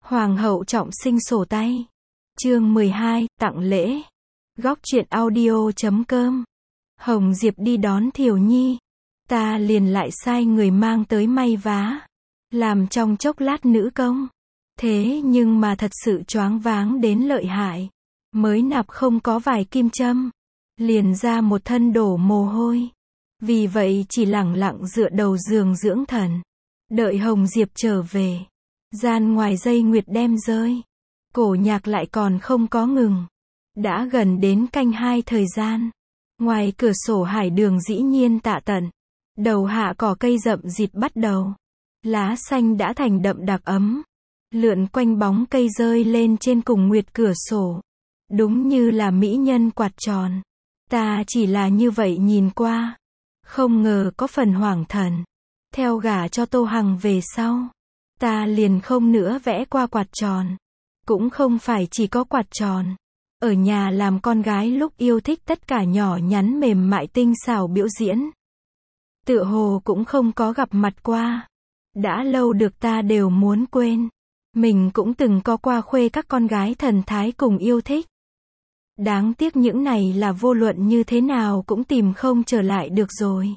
Hoàng hậu trọng sinh sổ tay. Chương 12, tặng lễ. Góc truyện audio.com. Hồng Diệp đi đón Thiều Nhi. Ta liền lại sai người mang tới may vá. Làm trong chốc lát nữ công. Thế nhưng mà thật sự choáng váng đến lợi hại. Mới nạp không có vài kim châm. Liền ra một thân đổ mồ hôi. Vì vậy chỉ lẳng lặng dựa đầu giường dưỡng thần. Đợi Hồng Diệp trở về. Gian ngoài dây nguyệt đem rơi. Cổ nhạc lại còn không có ngừng. Đã gần đến canh 2 thời gian. Ngoài cửa sổ hải đường dĩ nhiên tạ tận. Đầu hạ cỏ cây rậm rịt bắt đầu. Lá xanh đã thành đậm đặc ấm. Lượn quanh bóng cây rơi lên trên cùng nguyệt cửa sổ. Đúng như là mỹ nhân quạt tròn. Ta chỉ là như vậy nhìn qua. Không ngờ có phần hoảng thần. Theo gả cho Tô Hằng về sau. Ta liền không nữa vẽ qua quạt tròn. Cũng không phải chỉ có quạt tròn. Ở nhà làm con gái lúc yêu thích tất cả nhỏ nhắn mềm mại tinh xảo biểu diễn. Tựa hồ cũng không có gặp mặt qua. Đã lâu được ta đều muốn quên. Mình cũng từng có qua khuê các con gái thần thái cùng yêu thích. Đáng tiếc những này là vô luận như thế nào cũng tìm không trở lại được rồi.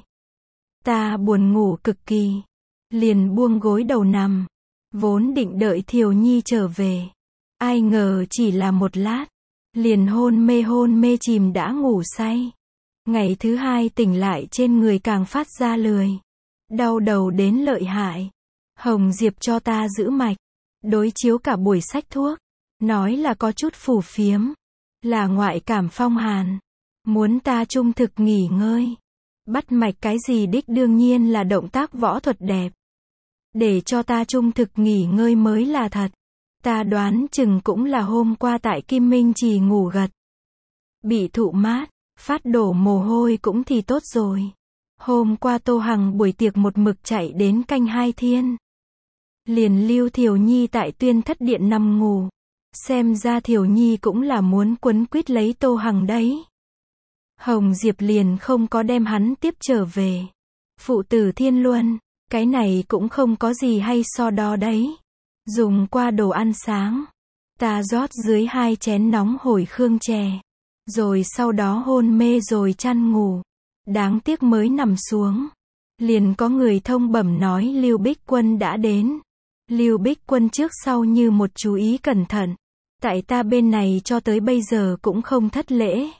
Ta buồn ngủ cực kỳ. Liền buông gối đầu nằm. Vốn định đợi Thiều Nhi trở về. Ai ngờ chỉ là một lát. Liền hôn mê chìm đã ngủ say. Ngày thứ hai tỉnh lại trên người càng phát ra lười. Đau đầu đến lợi hại. Hồng Diệp cho ta giữ mạch. Đối chiếu cả buổi sách thuốc. Nói là có chút phù phiếm. Là ngoại cảm phong hàn. Muốn ta trung thực nghỉ ngơi. Bắt mạch cái gì đích đương nhiên là động tác võ thuật đẹp. Để cho ta trung thực nghỉ ngơi mới là thật. Ta đoán chừng cũng là hôm qua tại Kim Minh Trì ngủ gật. Bị thụ mát, phát đổ mồ hôi cũng thì tốt rồi. Hôm qua Tô Hằng buổi tiệc một mực chạy đến canh 2 thiên. Liền lưu Thiều Nhi tại Tuyên Thất Điện nằm ngủ. Xem ra Thiều Nhi cũng là muốn quấn quýt lấy Tô Hằng đấy. Hồng Diệp liền không có đem hắn tiếp trở về. Phụ tử thiên luân, cái này cũng không có gì hay so đo đấy. Dùng qua đồ ăn sáng. Ta rót dưới 2 chén nóng hổi khương chè. Rồi sau đó hôn mê rồi chăn ngủ. Đáng tiếc mới nằm xuống. Liền có người thông bẩm nói Lưu Bích Quân đã đến. Lưu Bích Quân trước sau như một chú ý cẩn thận. Tại ta bên này cho tới bây giờ cũng không thất lễ.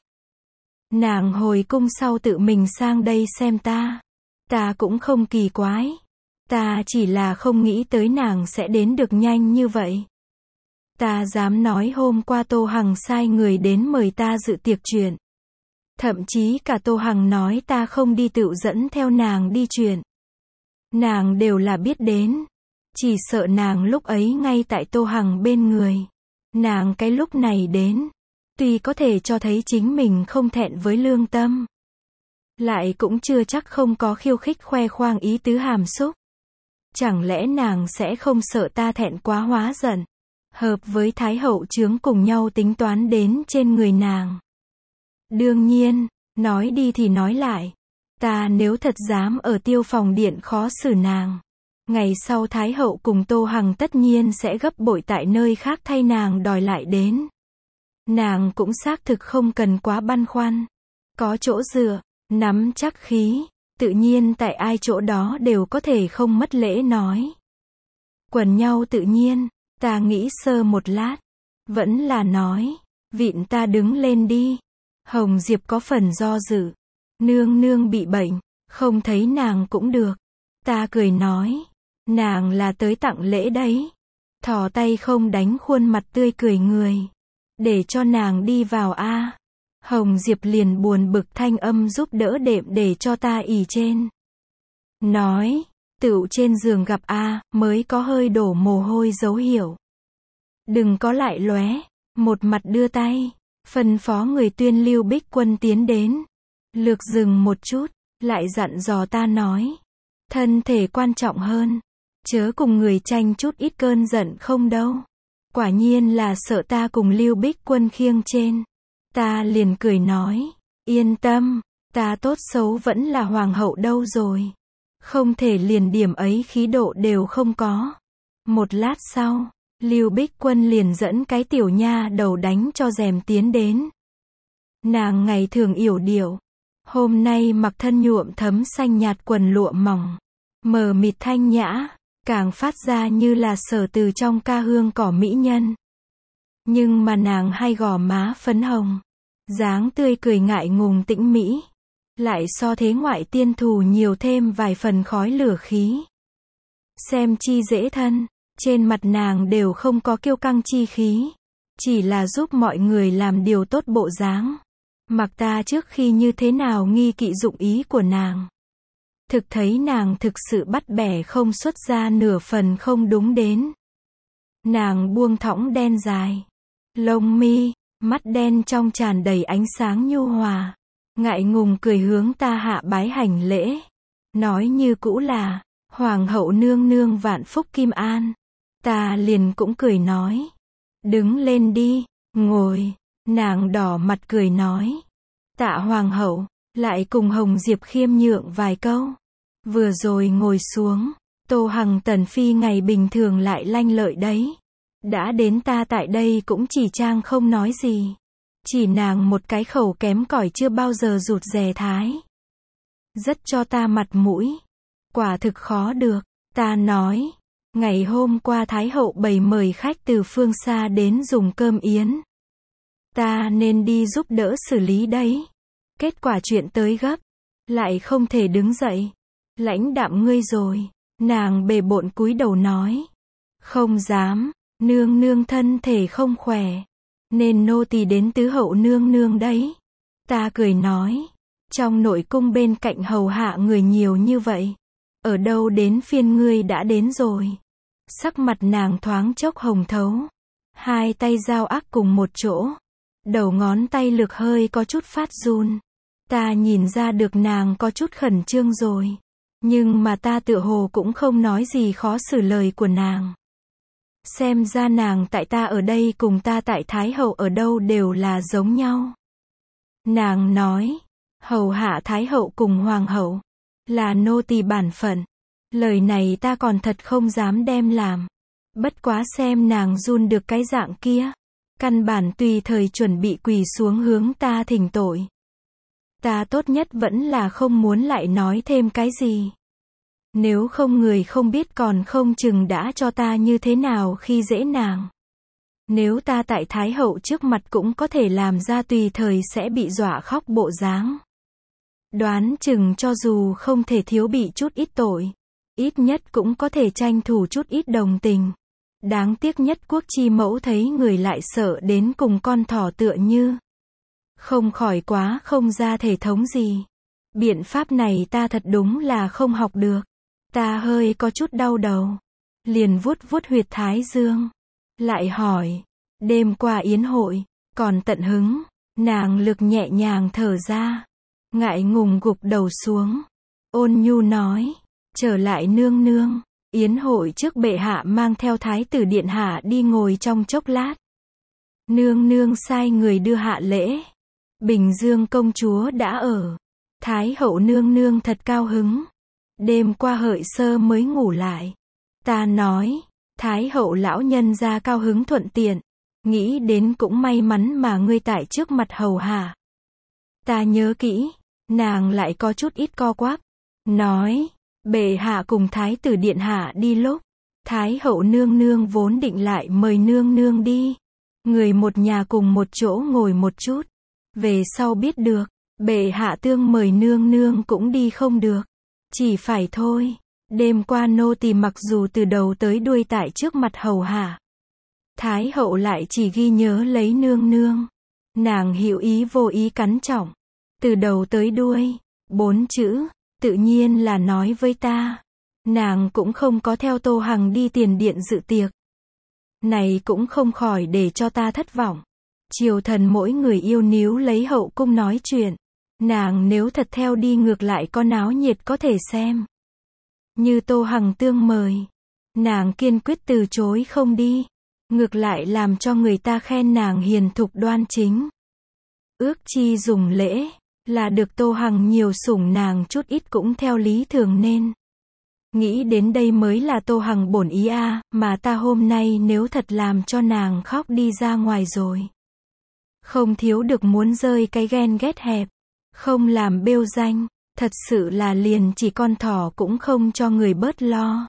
Nàng hồi cung sau tự mình sang đây xem ta. Ta cũng không kỳ quái. Ta chỉ là không nghĩ tới nàng sẽ đến được nhanh như vậy. Ta dám nói hôm qua Tô Hằng sai người đến mời ta dự tiệc chuyện. Thậm chí cả Tô Hằng nói ta không đi tự dẫn theo nàng đi chuyện. Nàng đều là biết đến. Chỉ sợ nàng lúc ấy ngay tại Tô Hằng bên người. Nàng cái lúc này đến. Tuy có thể cho thấy chính mình không thẹn với lương tâm. Lại cũng chưa chắc không có khiêu khích khoe khoang ý tứ hàm xúc. Chẳng lẽ nàng sẽ không sợ ta thẹn quá hóa giận. Hợp với Thái hậu chướng cùng nhau tính toán đến trên người nàng. Đương nhiên, nói đi thì nói lại. Ta nếu thật dám ở Tiêu Phòng Điện khó xử nàng. Ngày sau Thái hậu cùng Tô Hằng tất nhiên sẽ gấp bội tại nơi khác thay nàng đòi lại đến. Nàng cũng xác thực không cần quá băn khoăn. Có chỗ dựa, nắm chắc khí. Tự nhiên tại ai chỗ đó đều có thể không mất lễ nói. Quần nhau tự nhiên, ta nghĩ sơ một lát. Vẫn là nói, vịn ta đứng lên đi. Hồng Diệp có phần do dự. Nương nương bị bệnh, không thấy nàng cũng được. Ta cười nói, nàng là tới tặng lễ đấy. Thò tay không đánh khuôn mặt tươi cười người. Để cho nàng đi vào a. Hồng Diệp liền buồn bực thanh âm giúp đỡ đệm để cho ta ỉ trên. Nói, tựu trên giường gặp a, mới có hơi đổ mồ hôi dấu hiệu. Đừng có lại lóe, một mặt đưa tay, phân phó người Tuyên Lưu Bích Quân tiến đến. Lược dừng một chút, lại dặn dò ta nói. Thân thể quan trọng hơn, chớ cùng người tranh chút ít cơn giận không đâu. Quả nhiên là sợ ta cùng Lưu Bích Quân khiêng trên. Ta liền cười nói, yên tâm, ta tốt xấu vẫn là hoàng hậu đâu rồi. Không thể liền điểm ấy khí độ đều không có. Một lát sau, Lưu Bích Quân liền dẫn cái tiểu nha đầu đánh cho rèm tiến đến. Nàng ngày thường yểu điệu, hôm nay mặc thân nhuộm thấm xanh nhạt quần lụa mỏng, mờ mịt thanh nhã, càng phát ra như là sở từ trong ca hương cỏ mỹ nhân. Nhưng mà nàng hai gò má phấn hồng, dáng tươi cười ngại ngùng tĩnh mỹ, lại so thế ngoại tiên thù nhiều thêm vài phần khói lửa khí. Xem chi dễ thân, trên mặt nàng đều không có kiêu căng chi khí, chỉ là giúp mọi người làm điều tốt bộ dáng. Mặc ta trước khi như thế nào nghi kỵ dụng ý của nàng. Thực thấy nàng thực sự bắt bẻ không xuất ra nửa phần không đúng đến. Nàng buông thõng đen dài, lông mi, mắt đen trong tràn đầy ánh sáng nhu hòa, ngại ngùng cười hướng ta hạ bái hành lễ, nói như cũ là, Hoàng hậu nương nương vạn phúc kim an. Ta liền cũng cười nói, đứng lên đi, ngồi. Nàng đỏ mặt cười nói, tạ Hoàng hậu, lại cùng Hồng Diệp khiêm nhượng vài câu. Vừa rồi ngồi xuống, Tô Hằng tần phi ngày bình thường lại lanh lợi đấy. Đã đến ta tại đây cũng chỉ trang không nói gì. Chỉ nàng một cái khẩu kém cỏi chưa bao giờ rụt rè thái. Rất cho ta mặt mũi. Quả thực khó được, ta nói. Ngày hôm qua Thái hậu bày mời khách từ phương xa đến dùng cơm yến. Ta nên đi giúp đỡ xử lý đấy. Kết quả chuyện tới gấp, lại không thể đứng dậy. Lãnh đạm ngươi rồi. Nàng bề bộn cúi đầu nói. Không dám, nương nương thân thể không khỏe. Nên nô tỳ đến tứ hậu nương nương đấy. Ta cười nói. Trong nội cung bên cạnh hầu hạ người nhiều như vậy. Ở đâu đến phiên ngươi đã đến rồi. Sắc mặt nàng thoáng chốc hồng thấu. Hai tay giao ác cùng một chỗ. Đầu ngón tay lực hơi có chút phát run. Ta nhìn ra được nàng có chút khẩn trương rồi. Nhưng mà ta tựa hồ cũng không nói gì khó xử lời của nàng. Xem ra nàng tại ta ở đây cùng ta tại Thái hậu ở đâu đều là giống nhau. Nàng nói, hầu hạ Thái hậu cùng Hoàng hậu, là nô tỳ bản phận. Lời này ta còn thật không dám đem làm. Bất quá xem nàng run được cái dạng kia. Căn bản tùy thời chuẩn bị quỳ xuống hướng ta thỉnh tội. Ta tốt nhất vẫn là không muốn lại nói thêm cái gì. Nếu không người không biết còn không chừng đã cho ta như thế nào khi dễ nàng. Nếu ta tại Thái hậu trước mặt cũng có thể làm ra tùy thời sẽ bị dọa khóc bộ dáng. Đoán chừng cho dù không thể thiếu bị chút ít tội, ít nhất cũng có thể tranh thủ chút ít đồng tình. Đáng tiếc nhất quốc chi mẫu thấy người lại sợ đến cùng con thỏ tựa như. Không khỏi quá không ra thể thống gì. Biện pháp này ta thật đúng là không học được. Ta hơi có chút đau đầu. Liền vuốt vuốt huyệt thái dương. Lại hỏi. Đêm qua yến hội. Còn tận hứng. Nàng lực nhẹ nhàng thở ra. Ngại ngùng gục đầu xuống. Ôn nhu nói. Trở lại nương nương. Yến hội trước bệ hạ mang theo thái tử điện hạ đi ngồi trong chốc lát. Nương nương sai người đưa hạ lễ. Bình Dương công chúa đã ở. Thái hậu nương nương thật cao hứng. Đêm qua hợi sơ mới ngủ lại. Ta nói, Thái hậu lão nhân ra cao hứng thuận tiện. Nghĩ đến cũng may mắn mà ngươi tại trước mặt hầu hạ. Ta nhớ kỹ, nàng lại có chút ít co quắp. Nói, bệ hạ cùng thái tử điện hạ đi lúc. Thái hậu nương nương vốn định lại mời nương nương đi. Người một nhà cùng một chỗ ngồi một chút. Về sau biết được, bệ hạ tương mời nương nương cũng đi không được. Chỉ phải thôi. Đêm qua nô tỳ mặc dù từ đầu tới đuôi tại trước mặt hầu hạ. Thái hậu lại chỉ ghi nhớ lấy nương nương. Nàng hữu ý vô ý cắn trọng. Từ đầu tới đuôi, 4 chữ, tự nhiên là nói với ta. Nàng cũng không có theo Tô Hằng đi tiền điện dự tiệc. Này cũng không khỏi để cho ta thất vọng. Triều thần mỗi người yêu níu lấy hậu cung nói chuyện. Nàng nếu thật theo đi ngược lại có náo nhiệt có thể xem. Như Tô Hằng tương mời. Nàng kiên quyết từ chối không đi. Ngược lại làm cho người ta khen nàng hiền thục đoan chính. Ước chi dùng lễ, là được Tô Hằng nhiều sủng nàng chút ít cũng theo lý thường nên. Nghĩ đến đây mới là Tô Hằng bổn ý a, mà ta hôm nay nếu thật làm cho nàng khóc đi ra ngoài rồi. Không thiếu được muốn rơi cái ghen ghét hẹp. Không làm bêu danh, thật sự là liền chỉ con thỏ cũng không cho người bớt lo.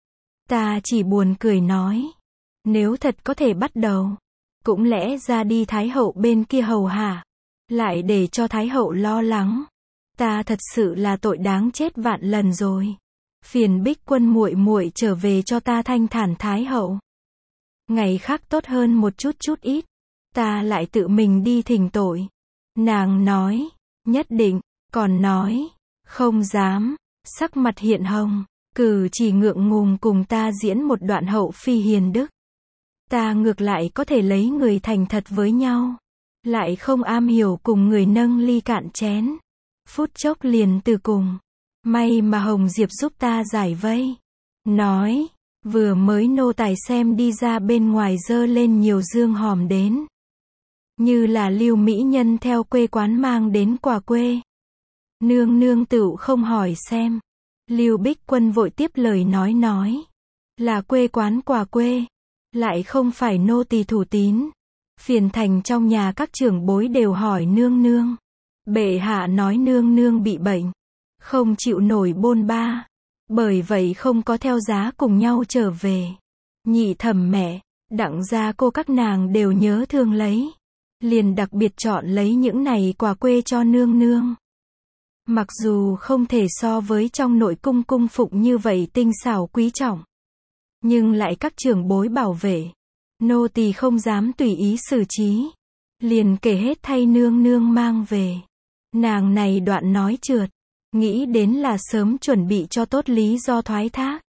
Ta chỉ buồn cười nói. Nếu thật có thể bắt đầu, cũng lẽ ra đi Thái hậu bên kia hầu hạ. Lại để cho Thái hậu lo lắng. Ta thật sự là tội đáng chết vạn lần rồi. Phiền Bích Quân muội muội trở về cho ta thanh thản Thái hậu. Ngày khác tốt hơn một chút ít. Ta lại tự mình đi thỉnh tội. Nàng nói, nhất định, còn nói, không dám, sắc mặt hiện hồng, cử chỉ ngượng ngùng cùng ta diễn một đoạn hậu phi hiền đức. Ta ngược lại có thể lấy người thành thật với nhau, lại không am hiểu cùng người nâng ly cạn chén. Phút chốc liền từ cùng. May mà Hồng Diệp giúp ta giải vây. Nói, vừa mới nô tài xem đi ra bên ngoài dơ lên nhiều dương hòm đến. Như là Lưu mỹ nhân theo quê quán mang đến quà quê. Nương nương tựu không hỏi xem. Lưu Bích Quân vội tiếp lời nói. Là quê quán quà quê. Lại không phải nô tỳ thủ tín. Phiền thành trong nhà các trưởng bối đều hỏi nương nương. Bệ hạ nói nương nương bị bệnh. Không chịu nổi bôn ba. Bởi vậy không có theo giá cùng nhau trở về. Nhị thẩm mẹ, đặng gia cô các nàng đều nhớ thương lấy. Liền đặc biệt chọn lấy những này quà quê cho nương nương. Mặc dù không thể so với trong nội cung cung phụng như vậy tinh xảo quý trọng. Nhưng lại các trưởng bối bảo vệ. Nô tỳ không dám tùy ý xử trí. Liền kể hết thay nương nương mang về. Nàng này đoạn nói trượt. Nghĩ đến là sớm chuẩn bị cho tốt lý do thoái thác.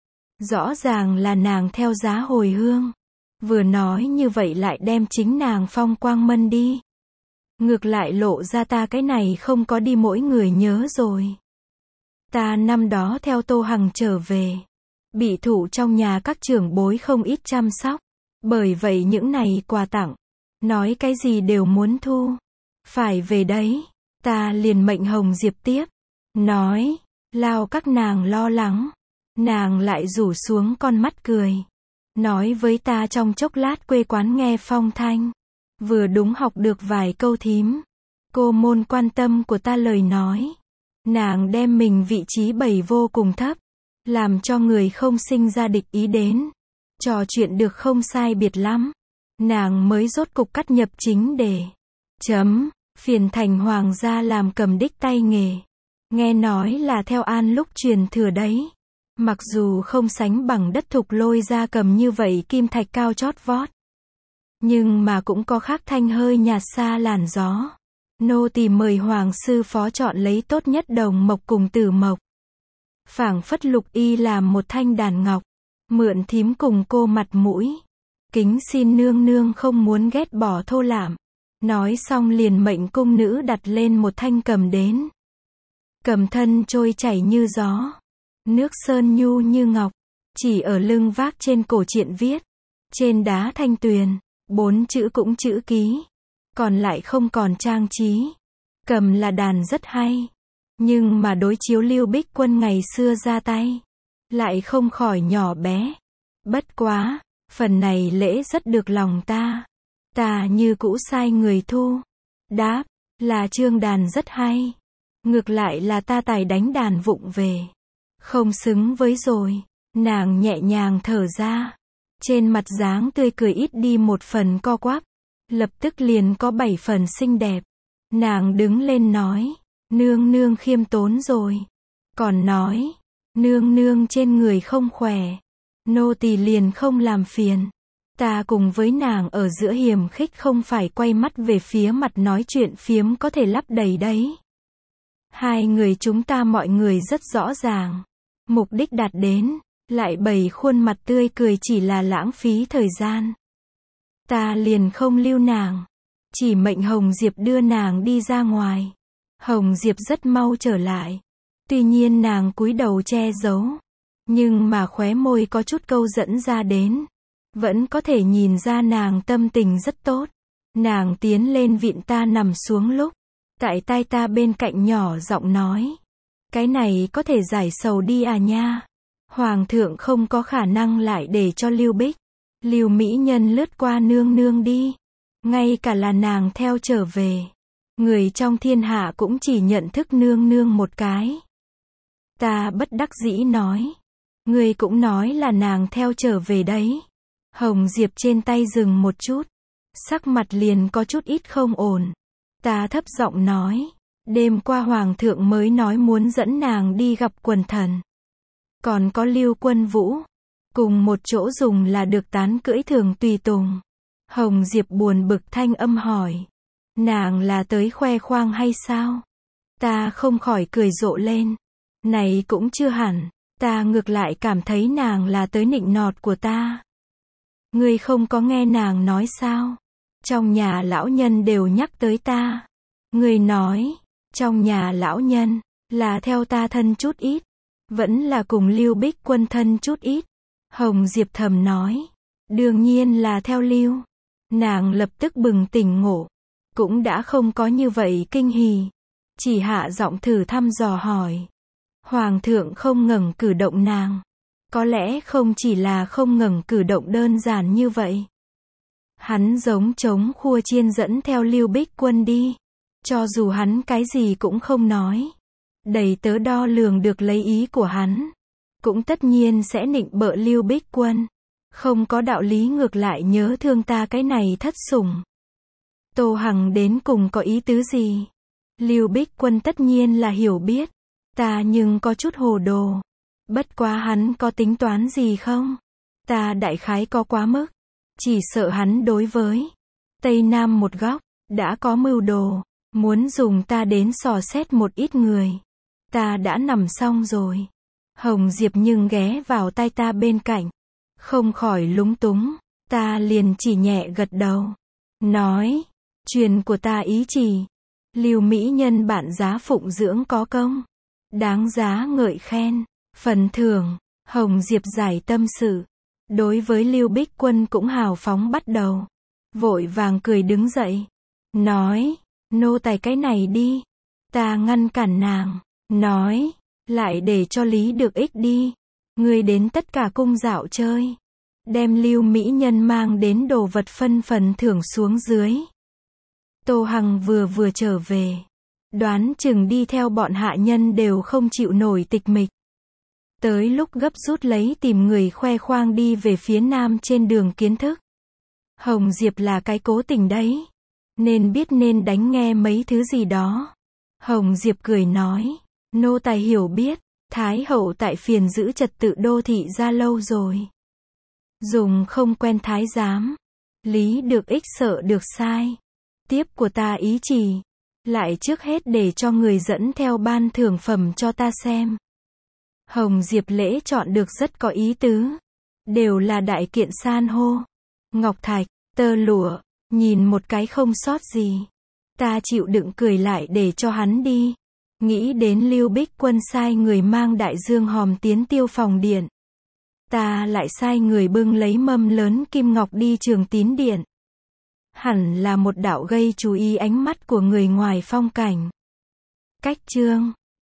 Rõ ràng là nàng theo giá hồi hương. Vừa nói như vậy lại đem chính nàng phong quang mân đi. Ngược lại lộ ra ta cái này không có đi mỗi người nhớ rồi. Ta năm đó theo Tô Hằng trở về. Bị thủ trong nhà các trưởng bối không ít chăm sóc. Bởi vậy những này quà tặng. Nói cái gì đều muốn thu. Phải về đấy. Ta liền mệnh Hồng Diệp tiếp. Nói. Lao các nàng lo lắng. Nàng lại rủ xuống con mắt cười. Nói với ta trong chốc lát quê quán nghe phong thanh. Vừa đúng học được vài câu thím. Cô môn quan tâm của ta lời nói. Nàng đem mình vị trí bày vô cùng thấp. Làm cho người không sinh ra địch ý đến. Trò chuyện được không sai biệt lắm. Nàng mới rốt cục cắt nhập chính đề. Phiền thành hoàng gia làm cầm đích tay nghề. Nghe nói là theo An lúc truyền thừa đấy. Mặc dù không sánh bằng đất thục lôi ra cầm như vậy kim thạch cao chót vót. Nhưng mà cũng có khác thanh hơi nhạt xa làn gió. Nô tỳ mời hoàng sư phó chọn lấy tốt nhất đồng mộc cùng tử mộc. Phảng phất lục y làm một thanh đàn ngọc. Mượn thím cùng cô mặt mũi. Kính xin nương nương không muốn ghét bỏ thô lạm. Nói xong liền mệnh cung nữ đặt lên một thanh cầm đến. Cầm thân trôi chảy như gió. Nước sơn nhu như ngọc. Chỉ ở lưng vác trên cổ triện viết. Trên đá thanh tuyền. 4 chữ cũng chữ ký. Còn lại không còn trang trí. Cầm là đàn rất hay. Nhưng mà đối chiếu Lưu Bích Quân ngày xưa ra tay. Lại không khỏi nhỏ bé. Bất quá. Phần này lễ rất được lòng ta. Ta như cũ sai người thu. Đáp. Là chương đàn rất hay. Ngược lại là ta tài đánh đàn vụng về. Không xứng với rồi. Nàng nhẹ nhàng thở ra. Trên mặt dáng tươi cười ít đi một phần co quắp. Lập tức liền có 7 phần xinh đẹp. Nàng đứng lên nói. Nương nương khiêm tốn rồi. Còn nói. Nương nương trên người không khỏe. Nô tỳ liền không làm phiền. Ta cùng với nàng ở giữa hiềm khích không phải quay mắt về phía mặt nói chuyện phiếm có thể lấp đầy đấy. Hai người chúng ta mọi người rất rõ ràng. Mục đích đạt đến. Lại bày khuôn mặt tươi cười chỉ là lãng phí thời gian. Ta liền không lưu nàng. Chỉ mệnh Hồng Diệp đưa nàng đi ra ngoài. Hồng Diệp rất mau trở lại. Tuy nhiên nàng cúi đầu che giấu. Nhưng mà khóe môi có chút câu dẫn ra đến. Vẫn có thể nhìn ra nàng tâm tình rất tốt. Nàng tiến lên vịn ta nằm xuống lúc. Tại tai ta bên cạnh nhỏ giọng nói. Cái này có thể giải sầu đi à nha. Hoàng thượng không có khả năng lại để cho Lưu Bích, Lưu mỹ nhân lướt qua nương nương đi. Ngay cả là nàng theo trở về. Người trong thiên hạ cũng chỉ nhận thức nương nương một cái. Ta bất đắc dĩ nói. Ngươi cũng nói là nàng theo trở về đấy. Hồng Diệp trên tay dừng một chút. Sắc mặt liền có chút ít không ổn. Ta thấp giọng nói. Đêm qua Hoàng thượng mới nói muốn dẫn nàng đi gặp quần thần. Còn có Lưu Quân Vũ. Cùng một chỗ dùng là được tán cưỡi thường tùy tùng. Hồng Diệp buồn bực thanh âm hỏi. Nàng là tới khoe khoang hay sao? Ta không khỏi cười rộ lên. Này cũng chưa hẳn. Ta ngược lại cảm thấy nàng là tới nịnh nọt của ta. Ngươi không có nghe nàng nói sao? Trong nhà lão nhân đều nhắc tới ta. Ngươi nói, trong nhà lão nhân, là theo ta thân chút ít. Vẫn là cùng Lưu Bích Quân thân chút ít. Hồng Diệp thầm nói. Đương nhiên là theo Lưu. Nàng lập tức bừng tỉnh ngộ. Cũng đã không có như vậy kinh hỉ. Chỉ hạ giọng thử thăm dò hỏi. Hoàng thượng không ngẩng cử động nàng. Có lẽ không chỉ là không ngẩng cử động đơn giản như vậy. Hắn giống trống khua chiên dẫn theo Lưu Bích Quân đi. Cho dù hắn cái gì cũng không nói. Đầy tớ đo lường được lấy ý của hắn. Cũng tất nhiên sẽ nịnh bợ Lưu Bích Quân. Không có đạo lý ngược lại nhớ thương ta cái này thất sủng. Tô Hằng đến cùng có ý tứ gì? Lưu Bích Quân tất nhiên là hiểu biết. Ta nhưng có chút hồ đồ. Bất quá hắn có tính toán gì không? Ta đại khái có quá mức. Chỉ sợ hắn đối với Tây Nam một góc, đã có mưu đồ. Muốn dùng ta đến dò xét một ít người. Ta đã nằm xong rồi. Hồng Diệp nhưng ghé vào tai ta bên cạnh. Không khỏi lúng túng. Ta liền chỉ nhẹ gật đầu. Nói. Truyền của ta ý chỉ. Lưu mỹ nhân bạn giá phụng dưỡng có công. Đáng giá ngợi khen. Phần thưởng. Hồng Diệp giải tâm sự. Đối với Lưu Bích Quân cũng hào phóng bắt đầu. Vội vàng cười đứng dậy. Nói. Nô tài cái này đi. Ta ngăn cản nàng. Nói. Lại để cho Lý được ích đi. Ngươi đến tất cả cung dạo chơi. Đem Lưu mỹ nhân mang đến đồ vật phân phần thưởng xuống dưới. Tô Hằng vừa trở về. Đoán chừng đi theo bọn hạ nhân đều không chịu nổi tịch mịch. Tới lúc gấp rút lấy tìm người khoe khoang đi về phía nam trên đường kiến thức. Hồng Diệp là cái cố tình đấy. Nên biết nên đánh nghe mấy thứ gì đó. Hồng Diệp cười nói. Nô tài hiểu biết. Thái hậu tại phiền giữ trật tự đô thị ra lâu rồi. Dùng không quen thái giám. Lý được ích sợ được sai. Tiếp của ta ý chỉ. Lại trước hết để cho người dẫn theo ban thưởng phẩm cho ta xem. Hồng Diệp lễ chọn được rất có ý tứ. Đều là đại kiện san hô. Ngọc thạch, tơ lụa. Nhìn một cái không sót gì. Ta chịu đựng cười lại để cho hắn đi. Nghĩ đến Lưu Bích Quân sai người mang đại dương hòm tiến Tiêu Phòng Điện. Ta lại sai người bưng lấy mâm lớn kim ngọc đi Trường Tín Điện. Hẳn là một đạo gây chú ý ánh mắt của người ngoài phong cảnh. Cách chương